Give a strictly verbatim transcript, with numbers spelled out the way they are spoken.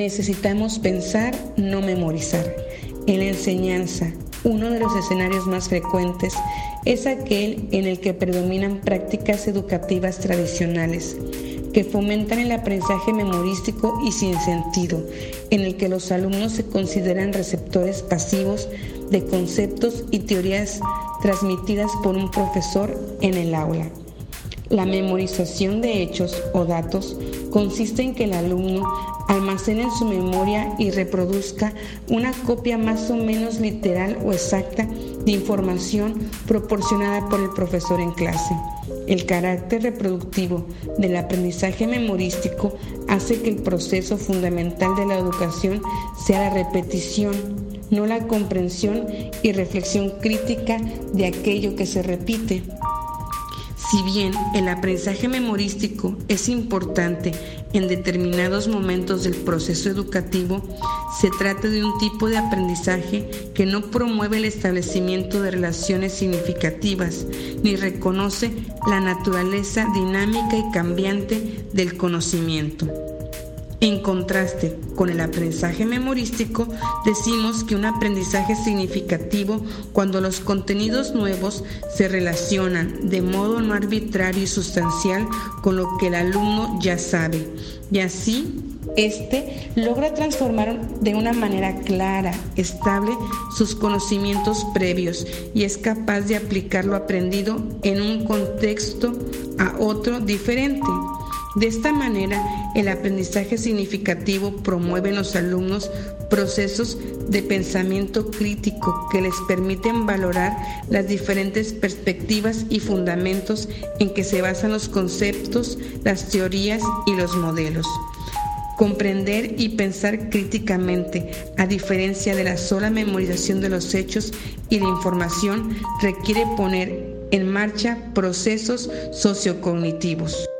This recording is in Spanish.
Necesitamos pensar, no memorizar. En la enseñanza, uno de los escenarios más frecuentes es aquel en el que predominan prácticas educativas tradicionales, que fomentan el aprendizaje memorístico y sin sentido, en el que los alumnos se consideran receptores pasivos de conceptos y teorías transmitidas por un profesor en el aula. La memorización de hechos o datos consiste en que el alumno almacene en su memoria y reproduzca una copia más o menos literal o exacta de información proporcionada por el profesor en clase. El carácter reproductivo del aprendizaje memorístico hace que el proceso fundamental de la educación sea la repetición, no la comprensión y reflexión crítica de aquello que se repite. Si bien el aprendizaje memorístico es importante en determinados momentos del proceso educativo, se trata de un tipo de aprendizaje que no promueve el establecimiento de relaciones significativas ni reconoce la naturaleza dinámica y cambiante del conocimiento. En contraste con el aprendizaje memorístico, decimos que un aprendizaje significativo cuando los contenidos nuevos se relacionan de modo no arbitrario y sustancial con lo que el alumno ya sabe, y así éste logra transformar de una manera clara, estable, sus conocimientos previos y es capaz de aplicar lo aprendido en un contexto a otro diferente. De esta manera, el aprendizaje significativo promueve en los alumnos procesos de pensamiento crítico que les permiten valorar las diferentes perspectivas y fundamentos en que se basan los conceptos, las teorías y los modelos. Comprender y pensar críticamente, a diferencia de la sola memorización de los hechos y la información, requiere poner en marcha procesos sociocognitivos.